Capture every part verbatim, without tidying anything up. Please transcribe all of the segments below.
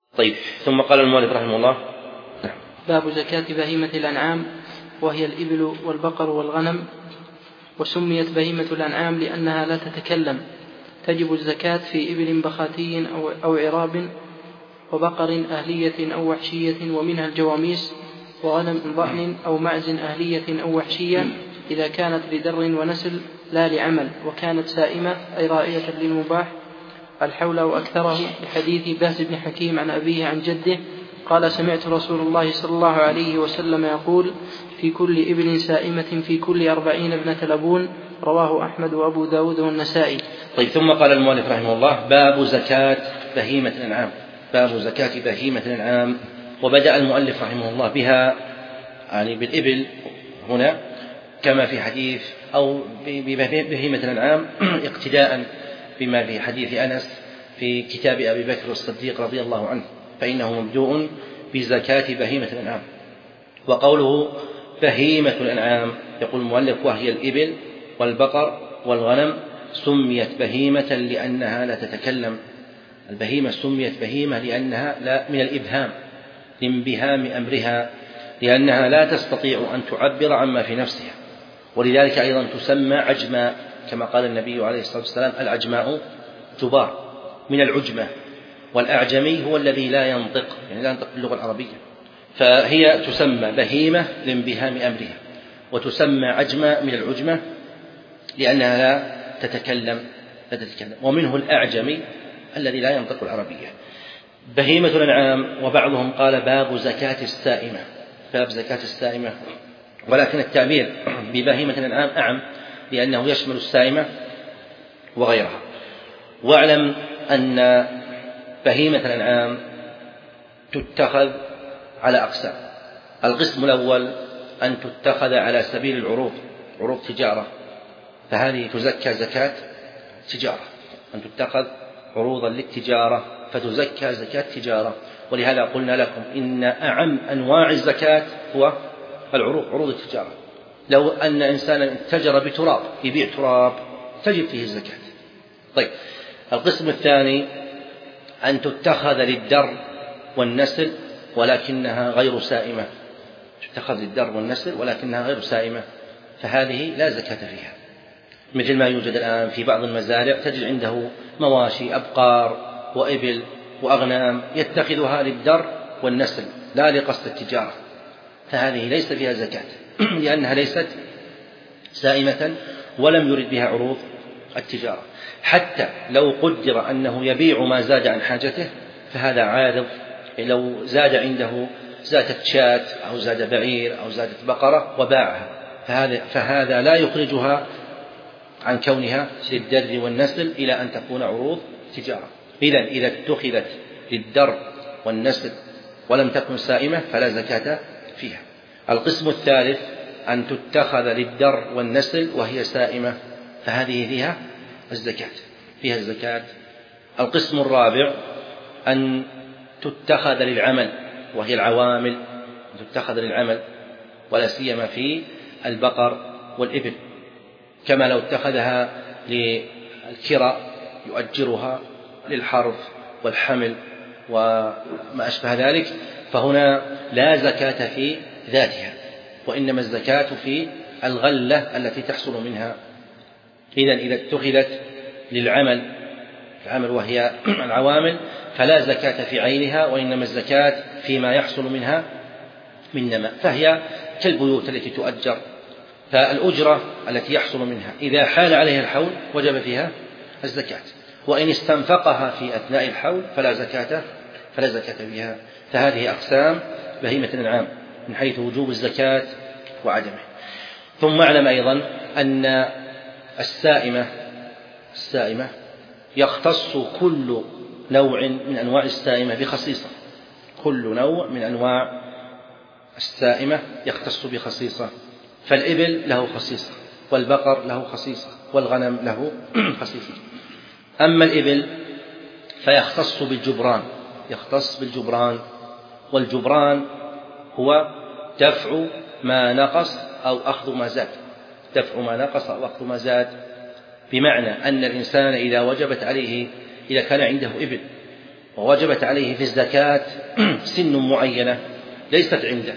طيب، ثم قال المؤلف رحمه الله: باب زكاة بهيمة الأنعام، وهي الإبل والبقر والغنم. وسميت بهيمة الأنعام لأنها لا تتكلم. تجب الزكاة في إبل بخاتي أو, أو عراب، وبقر أهلية أو وحشية ومنها الجواميس، وغنم ضأن أو معز أهلية أو وحشية إذا كانت لدر ونسل لا لعمل، وكانت سائمة أي رائية للمباح الحول أو أكثره، لحديث بهز بن حكيم عن أبيه عن جده قال: سمعت رسول الله صلى الله عليه وسلم يقول: في كل إبل سائمة في كل أربعين ابنة لبون. رواه أحمد وأبو داود والنسائي. طيب، ثم قال المؤلف رحمه الله: باب زكاة بهيمة الأنعام. باب زكاة بهيمة الأنعام. وبدأ المؤلف رحمه الله بها، يعني بالإبل هنا كما في حديث أو ببهيمة الأنعام اقتداء بما في حديث أنس في كتاب أبي بكر الصديق رضي الله عنه، فإنه مبدوء بزكاة بهيمة الأنعام. وقوله بهيمة الأنعام يقول المؤلف: وهي الإبل والبقر والغنم. سميت بهيمة لأنها لا تتكلم. البهيمة سميت بهيمة لأنها لا من الإبهام، لانبهام أمرها، لأنها لا تستطيع أن تعبر عما في نفسها، ولذلك أيضا تسمى عجماء، كما قال النبي عليه الصلاة والسلام: العجماء جبار من العجمة، والأعجمي هو الذي لا ينطق، يعني لا ينطق باللغة العربية، فهي تسمى بهيمة لانبهام أمرها، وتسمى عجماء من العجمة لأنها لا تتكلم, لا تتكلم. ومنه الأعجمي الذي لا ينطق العربية. بهيمة الأنعام. وبعضهم قال: باب زكاة السائمة، باب زكاة السائمة، ولكن التعبير ببهيمة الأنعام أعم، لأنه يشمل السائمة وغيرها. واعلم أن بهيمة الأنعام تتخذ على أقسام. القسم الأول أن تتخذ على سبيل العروض، عروض تجارة، فهذه تزكى زكاة تجارة، أن تتخذ عروضا للتجارة فتزكى زكاة تجارة. ولهذا قلنا لكم إن أعم أنواع الزكاة هو العروض، عروض التجارة. لو أن إنسانا اتجر بتراب، يبيع تراب، تجب فيه الزكاة. طيب، القسم الثاني أن تتخذ للدر والنسل ولكنها غير سائمة، تتخذ للدر والنسل ولكنها غير سائمة، فهذه لا زكاة فيها، مثل ما يوجد الآن في بعض المزارع، تجد عنده مواشي، أبقار وإبل وأغنام، يتخذها للدر والنسل لا لقصد التجارة، فهذه ليس فيها زكاة لأنها ليست سائمة ولم يرد بها عروض التجارة. حتى لو قدر أنه يبيع ما زاد عن حاجته فهذا عارض، لو زاد عنده زادت شاة أو زاد بعير أو زادت بقرة وباعها، فهذا, فهذا لا يخرجها عن كونها للدر والنسل إلى أن تكون عروض تجارة. إذن إذا اتخذت للدر والنسل ولم تكن سائمة فلا زكاة فيها. القسم الثالث أن تتخذ للدر والنسل وهي سائمة، فهذه فيها الزكاة، فيها الزكاة. القسم الرابع أن تتخذ للعمل، وهي العوامل، تتخذ للعمل ولا سيما في البقر والإبل، كما لو اتخذها للكراء يؤجرها للحرث والحمل وما أشبه ذلك، فهنا لا زكاة في ذاتها، وإنما الزكاة في الغلة التي تحصل منها. إذن إذا اتخذت للعمل العمل وهي العوامل فلا زكاة في عينها، وإنما الزكاة فيما يحصل منها من نماء، فهي كالبيوت التي تؤجر، فالأجرة التي يحصل منها إذا حال عليها الحول وجب فيها الزكاة، وإن استنفقها في أثناء الحول فلا زكاة فلا زكاة فيها. فهذه أقسام بهيمة الأنعام من حيث وجوب الزكاة وعدمه. ثم اعلم أيضا أن السائمة السائمة يختص كل نوع من أنواع السائمة بخصيصة، كل نوع من أنواع السائمة يختص بخصيصة، فالإبل له خصيصة، والبقر له خصيصة، والغنم له خصيصة. أما الإبل فيختص بالجبران، يختص بالجبران، والجبران هو دفع ما نقص أو أخذ ما زاد، دفع ما نقص أو أخذ ما زاد، بمعنى أن الإنسان إذا وجبت عليه، إذا كان عنده إبل ووجبت عليه في الزكاة سن معينة ليست عنده،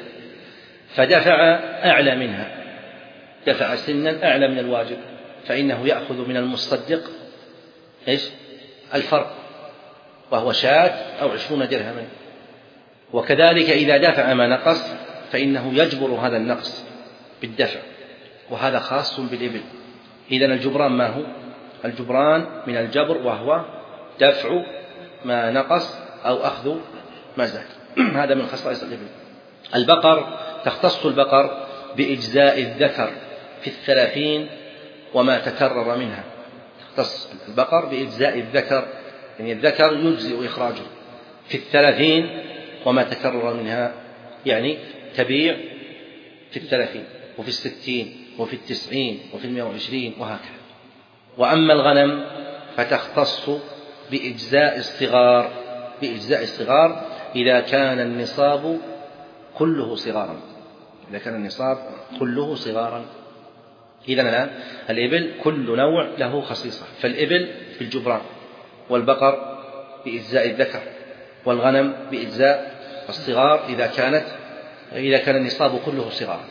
فدفع أعلى منها، دفع سنا أعلى من الواجب، فإنه يأخذ من المصدق إيش؟ الفرق، وهو شاة أو عشرون درهما. وكذلك إذا دفع ما نقص فإنه يجبر هذا النقص بالدفع، وهذا خاص بالإبل. إذن الجبران ما هو؟ الجبران من الجبر، وهو دفع ما نقص أو أخذ ما زاد. هذا من خصائص الإبل. البقر تختص البقر بإجزاء الذكر في الثلاثين وما تكرر منها. تختص البقر بإجزاء الذكر، يعني الذكر يجزئ إخراجه في الثلاثين وما تكرر منها، يعني تبيع في الثلاثين وفي الستين وفي التسعين وفي المئة وعشرين وهكذا. وأما الغنم فتختص بإجزاء الصغار، بإجزاء الصغار إذا كان النصاب كله صغارا، إذا كان النصاب كله صغارا. إذن الآن الإبل كل نوع له خصيصة، فالإبل بالجبران، والبقر بإجزاء الذكر، والغنم بإجزاء الصغار إذا كانت إذا كان النصاب كله صغارا.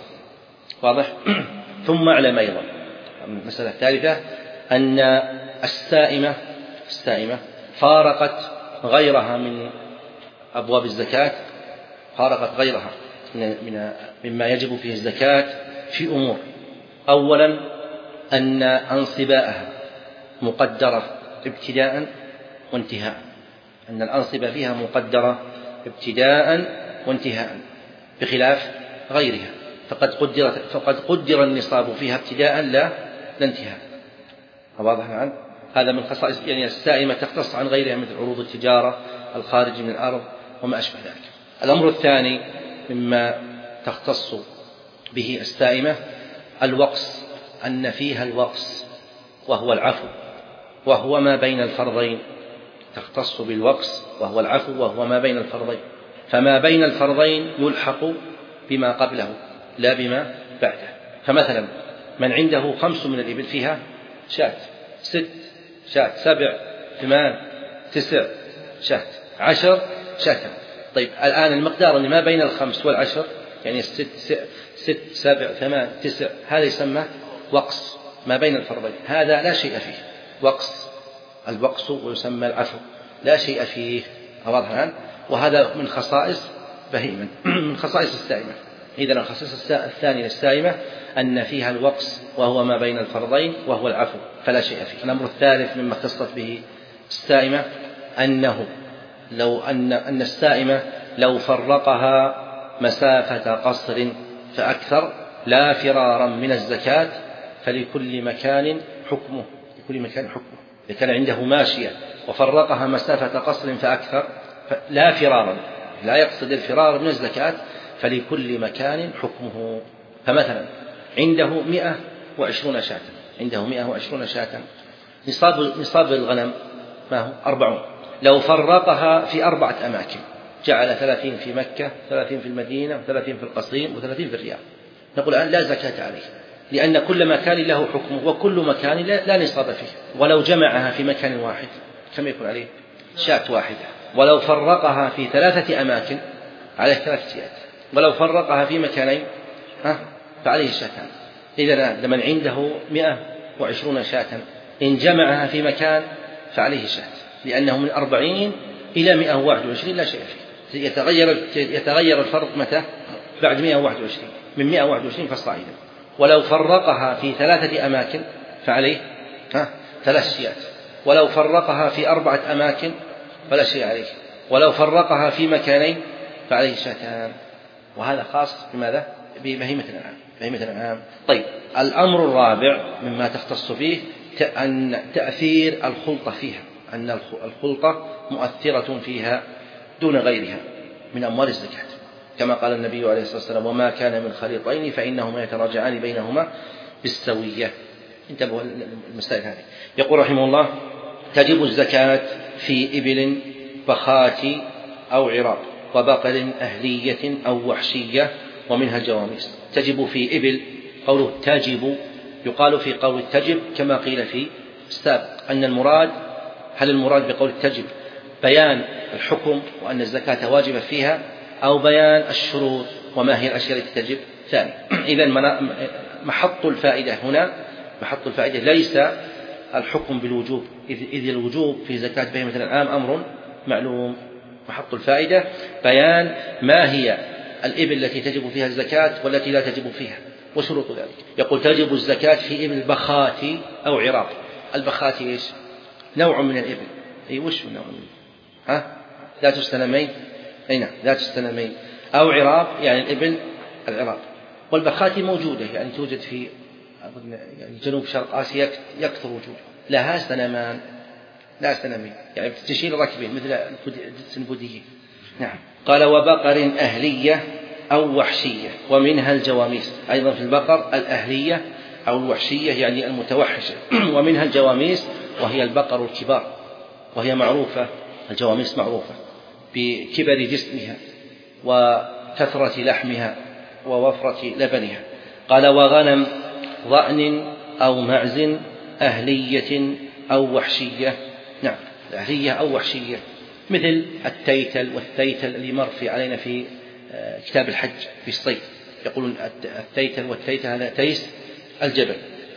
واضح؟ ثم اعلم أيضا المسألة الثالثة أن السائمة السائمة فارقت غيرها من أبواب الزكاة، فارقت غيرها من مما يجب فيه الزكاة في أمور. أولا أن أنصباءها مقدرة ابتداء وانتهاء، أن الأنصبة فيها مقدرة ابتداء وانتهاء بخلاف غيرها، فقد قدرت فقد قدر النصاب فيها ابتداء لا لانتهاء. واضح الآن؟ هذا من خصائص، يعني السائمة تختص عن غيرها مثل عروض التجارة الخارج من الأرض وما أشبه ذلك. الأمر الثاني مما تختص به السائمة الوقص، أن فيها الوقص وهو العفو، وهو ما بين الفرضين. تختص بالوقص وهو العفو وهو ما بين الفرضين، فما بين الفرضين يلحق بما قبله لا بما بعده. فمثلا من عنده خمس من الإبل فيها شاة، ست شاة، سبع، ثمان، تسع شاة، عشر شاة. طيب الآن المقدار اللي ما بين الخمس والعشر، يعني الست ست سبع ثمان تسع، هذا يسمى وقص ما بين الفرضين، هذا لا شيء فيه، وقص الوقص ويسمى العفو لا شيء فيه. واضح الآن؟ وهذا من خصائص بهيمة من خصائص السائمة. إذن الخصيص الثاني للسائمة أن فيها الوقص وهو ما بين الفرضين وهو العفو فلا شيء فيه. الأمر الثالث مما اختصت به السائمة أنه لو أن أن السائمة لو فرقها مسافة قصر فأكثر لا فرارا من الزكاة فلكل مكان حكمه، لكل مكان حكمه. إذا كان عنده ماشية وفرقها مسافة قصر فأكثر لا فرارا، لا يقصد الفرار من الزكاة، فلكل مكان حكمه. فمثلا عنده مئة وعشرون شاة، عنده مئة وعشرون شاة، نصاب نصاب الغنم ما هو أربعون، لو فرقها في أربعة أماكن جعل ثلاثين في مكة، ثلاثين في المدينة، وثلاثين في القصيم، وثلاثين في الرياض، نقول الآن لا زكاة عليه، لأن كل مكان له حكمه وكل مكان لا نصاب فيه. ولو جمعها في مكان واحد كم يكون عليه؟ شاة واحدة. ولو فرقها في ثلاثة أماكن عليه ثلاث شيات، ولو فرقها في مكانين ها فعليه شاتان. إذا لمن عنده مئة وعشرون شاة إن جمعها في مكان فعليه شاة، لأنه من أربعين إلى مئة وواحد وعشرين لا شيء فيه. يتغير يتغير الفرق متى؟ بعد مئة وواحد وعشرين، من مئة وواحد وعشرين فصاعدا. ولو فرقها في ثلاثة أماكن فعليه ها ثلاث شيات، ولو فرقها في أربعة أماكن فلا شيء عليه، ولو فرقها في مكانين فعليه شاتان. وهذا خاص بماذا؟ ببهيمة الأنعام، بهيمة الأنعام. طيب الأمر الرابع مما تختص فيه أن تأثير الخلطة فيها، أن الخلطة مؤثرة فيها دون غيرها من أموال الزكاة، كما قال النبي عليه الصلاة والسلام: وما كان من خليطين فإنهما يتراجعان بينهما بالسوية. انتبهوا المسائل هذه. يقول رحمه الله: تجب الزكاة في إبل بخات أو عراق وبقر أهلية أو وحشية ومنها الجواميس. تجب في إبل، قوله تجب يقال في قول التجب كما قيل في السابق، أن المراد هل المراد بقول التجب بيان الحكم وأن الزكاة واجبة فيها، أو بيان الشروط وما هي الأشياء التي تجب ثاني. إذن محط الفائدة هنا محط الفائدة ليس الحكم بالوجوب، إذ الوجوب في زكاة بهيمة الأنعام أمر معلوم. محط الفائدة بيان ما هي الإبل التي تجب فيها الزكاة والتي لا تجب فيها وشروط ذلك. يقول تجب الزكاة في إبل بخاتي أو عراق. البخاتي إيش؟ نوع من الإبل. أي وش نوع من ها؟ ذات السنمين. أي نعم ذات السنمين. أو عراق يعني الإبل العراق. والبخاتي موجودة يعني توجد في يعني جنوب شرق آسيا يكثر وجودها، لها سنمان لا سنمين يعني تشيل ركبين مثل السنبوديين. نعم. قال وبقر أهلية أو وحشية ومنها الجواميس. أيضا في البقر الأهلية أو الوحشية يعني المتوحشة، ومنها الجواميس وهي البقر الكبار، وهي معروفة الجواميس معروفة بكبر جسمها وكثرة لحمها ووفرة لبنها. قال وغنم ضأن أو معز أهلية أو وحشية. نعم أهلية أو وحشية مثل التيتل والثيتل اللي مر في علينا في كتاب الحج في الصيد، يقولون التيتل والثيتل هذا تيس الجبل.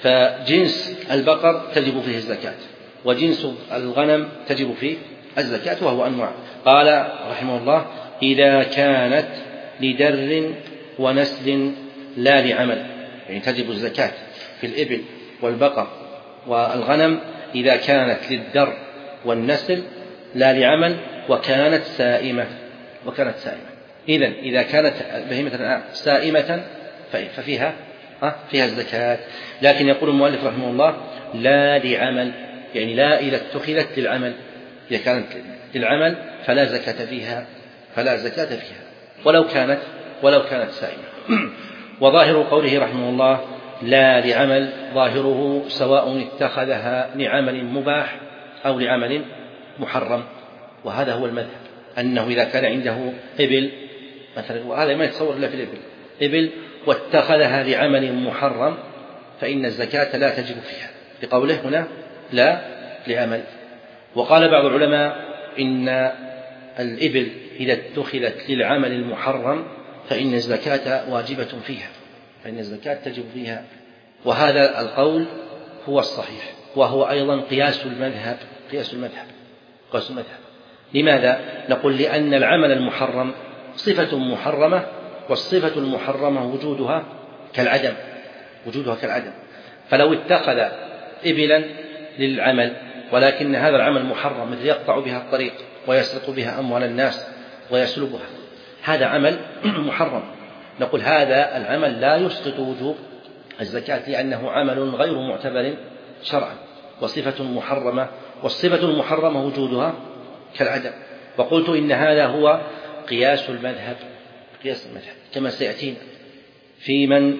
فجنس البقر تجب فيه الزكاة، وجنس الغنم تجب فيه الزكاة وهو أنواع. قال رحمه الله إذا كانت لدر ونسل لا لعمل، يعني تجب الزكاة في الإبل والبقر والغنم إذا كانت للدر والنسل لا لعمل وكانت سائمة وكانت سائمة. إذن إذا كانت بهيمة الأنعام سائمة ففيها فيها الزكاة. لكن يقول المؤلف رحمه الله لا لعمل، يعني لا إذا اتخذت للعمل، إذا كانت للعمل فلا زكاة فيها فلا زكاة فيها ولو كانت ولو كانت سائمة. وظاهر قوله رحمه الله لا لعمل ظاهره سواء اتخذها لعمل مباح أو لعمل محرم، وهذا هو المذهب أنه إذا كان عنده إبل مثلا، وهذا ما يتصور إلا في الإبل، إبل واتخذها لعمل محرم فإن الزكاة لا تجب فيها لقوله هنا لا لعمل. وقال بعض العلماء إن الإبل إذا اتخذت للعمل المحرم فإن الزكاة واجبة فيها، فإن الزكاة تجب فيها، وهذا القول هو الصحيح، وهو أيضا قياس المذهب قياس المذهب قياس المذهب. لماذا؟ نقول لأن العمل المحرم صفة محرمة، والصفة المحرمة وجودها كالعدم وجودها كالعدم. فلو اتخذ إبلا للعمل ولكن هذا العمل محرم، مثل يقطع بها الطريق ويسرق بها أموال الناس ويسلبها، هذا عمل محرم، نقول هذا العمل لا يسقط وجوب الزكاة لأنه عمل غير معتبر شرعا وصفة محرمة، والصفة المحرمة وجودها كالعدم. وقلت إن هذا هو قياس المذهب قياس المذهب كما سيأتينا في من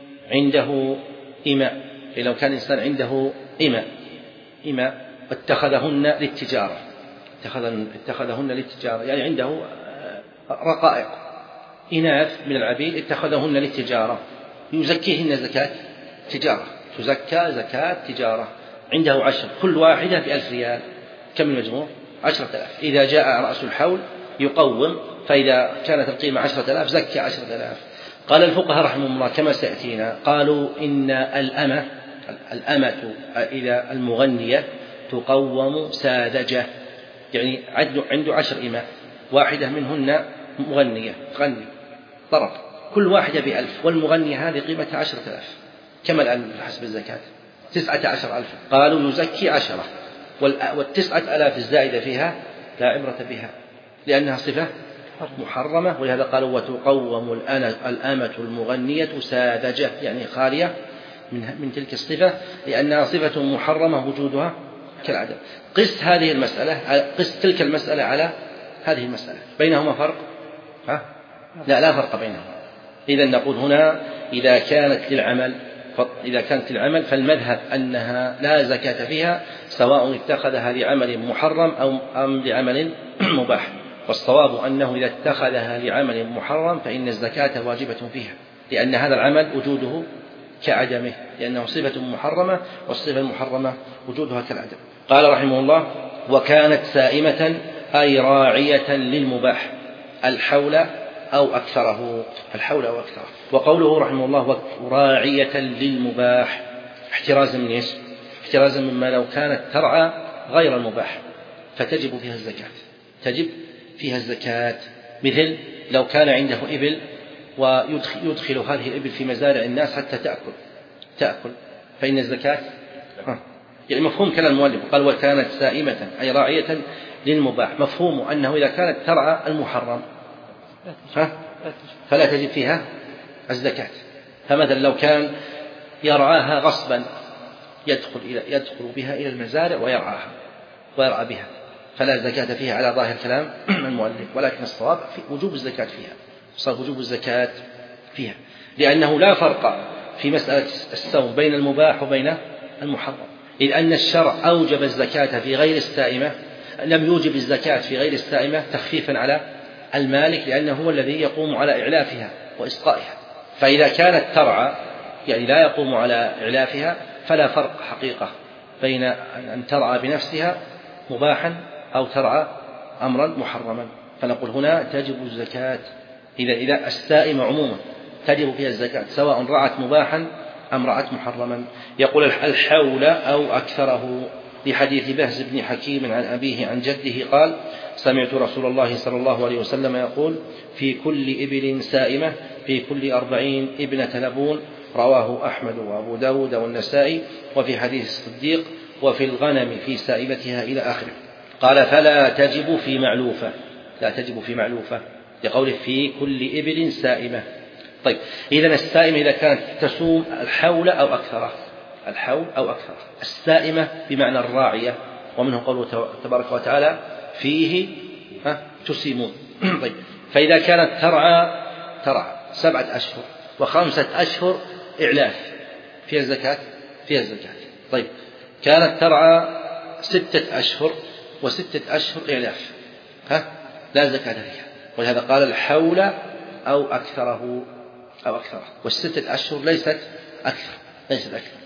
عنده إماء. لو كان إنسان عنده إماء إماء اتخذهن للتجارة اتخذهن للتجارة يعني عنده رقائق إناث من العبيد اتخذهن للتجارة، يزكيهن زكاة تجارة، تزكى زكاة تجارة. عنده عشر كل واحدة بألف ريال، كم المجموع؟ عشرة آلاف. إذا جاء رأس الحول يقوم، فإذا كانت القيمة عشرة آلاف زكى عشرة آلاف. قال الفقهاء رحمهم الله كما سيأتينا قالوا إن الأمة الأمة إذا المغنية تقوم ساذجة، يعني عنده عشر إماء واحدة منهن مغنية تغني طرب، كل واحدة بألف، والمغنية هذه قيمتها عشرة آلاف. كما الآن حسب الزكاة تسعة عشر ألف. قالوا يزكي عشرة، والتسعة آلاف الزائدة فيها لا عبرة بها لأنها صفة محرمة، ولهذا قالوا وتقوم الأمة المغنية ساذجة يعني خالية من, من تلك الصفة لأنها صفة محرمة وجودها كالعدم. قس هذه المسألة قس تلك المسألة على هذه المسألة، بينهما فرق؟ ها؟ لا لا فرق بينهما. إذن نقول هنا إذا كانت للعمل إذا كانت للعمل فالمذهب أنها لا زكاة فيها سواء اتخذها لعمل محرم أو أم لعمل مباح، والصواب أنه إذا اتخذها لعمل محرم فإن الزكاة واجبة فيها لأن هذا العمل وجوده كعدمه، لأنه صفة محرمة والصفة المحرمة وجودها كالعدم. قال رحمه الله وكانت سائمة أي راعية للمباح، الحول أو أكثره، الحول أو أكثره. وقوله رحمه الله راعية للمباح احترازا من إيش؟ احترازا مما لو كانت ترعى غير المباح فتجب فيها الزكاة، تجب فيها الزكاة. مثل لو كان عنده إبل ويدخل هذه الإبل في مزارع الناس حتى تأكل تأكل فإن الزكاة يعني مفهوم كلام المؤلف قال وكانت سائمة أي راعية للمباح، مفهوم أنه إذا كانت ترعى المحرم فلا تجب فيها الزكاة. فمثلا لو كان يرعاها غصبا يدخل, إلى يدخل بها إلى المزارع ويرعاها ويرعى بها فلا زكاة فيها على ظاهر كلام المؤلف، ولكن الصواب في وجوب الزكاة فيها، صار وجوب الزكاة فيها، لأنه لا فرق في مسألة السوم بين المباح وبين المحرم، إذ أن الشرع أوجب الزكاة في غير السائمة، لم يوجب الزكاة في غير السائمة تخفيفا على المالك لأنه هو الذي يقوم على إعلافها وإسقائها. فإذا كانت ترعى يعني لا يقوم على إعلافها فلا فرق حقيقة بين أن ترعى بنفسها مباحا أو ترعى أمرا محرما. فنقول هنا تجب الزكاة إذا إذا السائمة عموما تجب فيها الزكاة سواء رعت مباحا أم رعت محرما. يقول الحول أو أكثره لحديث بهز بن حكيم عن أبيه عن جده قال سمعت رسول الله صلى الله عليه وسلم يقول في كل إبل سائمة في كل أربعين ابنة لبون، رواه أحمد وأبو داود والنسائي. وفي حديث الصديق وفي الغنم في سائمتها إلى آخره. قال فلا تجب في معلوفة، لا تجب في معلوفة لقوله في كل إبل سائمة. طيب إذن السائمة إذا كانت تسوم الحول أو أكثره، الحول أو أكثره. السائمة بمعنى الراعية، ومنه قوله تبارك وتعالى فيه تسيمون. طيب فإذا كانت ترعى ترعى سبعة أشهر وخمسة أشهر إعلاف فيها الزكاة فيها الزكاة. طيب كانت ترعى ستة أشهر وستة أشهر إعلاف ها لا زكاة فيها، ولهذا قال الحول أو أكثره أو أكثره، والستة أشهر ليست أكثر ليست أكثر